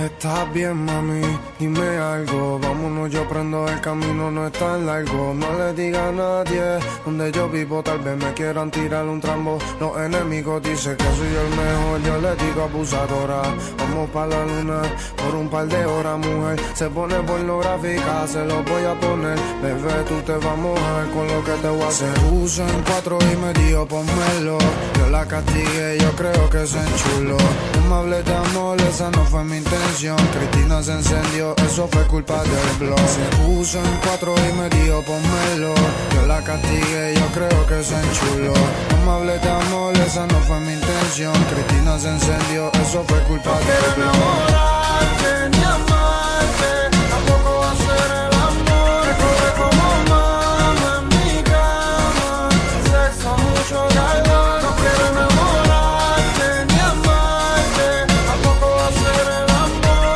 Estás bien, mami, dime algo. Vámonos, yo prendo el camino, no es tan largo. No le diga a nadie donde yo vivo, tal vez me quieran tirar un trambo. Los enemigos dicen que soy el mejor, yo le digo abusadora. Vamos pa' la luna por un par de horas, mujer. Se pone pornográfica, se lo voy a poner. Bebé, tú te vas a mojar con lo que te voy a hacer. Se puso en 4 y me dijo pónmelo. Yo la castigué, yo creo que se enchuló. No me hables de amor, esa no fue mi intención. Cristina se encendió, eso fue culpa del blog. Se puso en 4 y me dijo pónmelo. Yo la castigué, yo creo que se enchuló. No me hables de amor, esa no fue mi intención. Cristina se encendió, eso fue culpa del blog. Enamorarte ni amarte, tampoco va a ser el amor. Corre como mama en mi cama, sexo mucho calor. No quiero enamorarte ni amarte, tampoco va a ser el amor.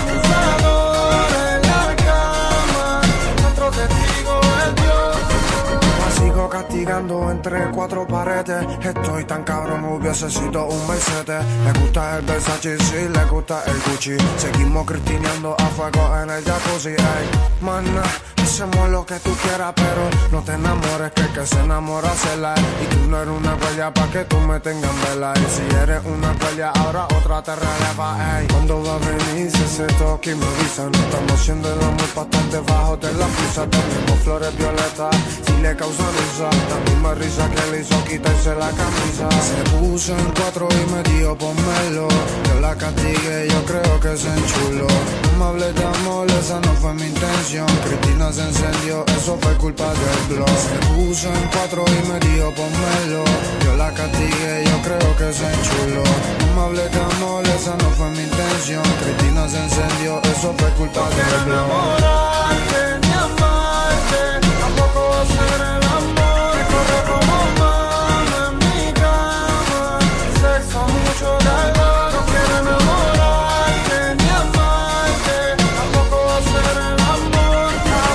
Abusador en la cama, nuestro testigo es Dios. La sigo castigando entre 4 paredes. Estoy tan cabrón, hubiese sido un Mercedes. Le gusta el Versace, sí, le gusta el Gucci. Seguimos cristineando a fuego en el jacuzzi. Ey, mana, hacemos lo que tú quieras, pero no te enamores, que el que se enamora se la. Y tú no eres una guardia pa' que tú me tengas en vela. Y si eres una guardia, ahora otra te releva. Ey, ¿cuándo va a venir ese toque y me avisan? Estamos haciendo el amor pa' estar debajo de la pizza. Tenemos flores violetas, si le causan risa. La misma risa que le hizo quitarse la camisa. Se puso en 4 y me dijo pónmelo. Yo la castigué, yo creo que se enchuló. No me hables de amor, esa no fue mi intención. Cristina se encendió, eso fue culpa del blog. Se puso en 4 y me dijo pónmelo. Yo la castigué, yo creo que se enchuló. No me hables de amor, esa no fue mi intención. Cristina se encendió, eso fue culpa del blog. Enamorarte ni amarte, tampoco va a ser el amor. Corre como mama en mi cama, sexo mucho calor. No quiero enamorarte ni amarte, tampoco va a ser el amor.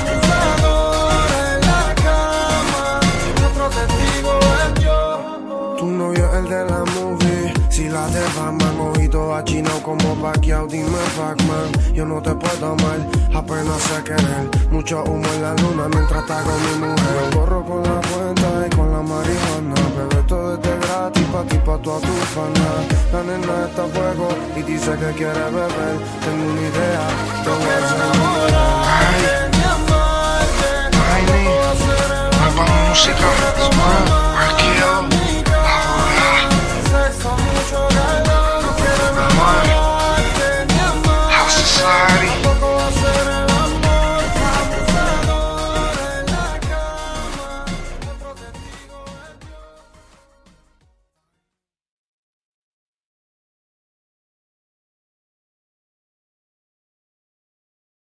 Abusador en la cama, nuestro testigo es Dios. Tu novio es el de la movie. Si la de Batman, ojito achinado como Pacquiao, dime Pac-Man. Yo no te puedo amar, apenas sé querer. Mucho humo en la luna mientras está con mi mujer. Yo corro con la cuenta y con la marihuana. Bebé, todo es de gratis pa' ti, pa' toda tu fana. La nena está a fuego y dice que quiere beber. Tengo una idea, te voy a hacer Enamorarte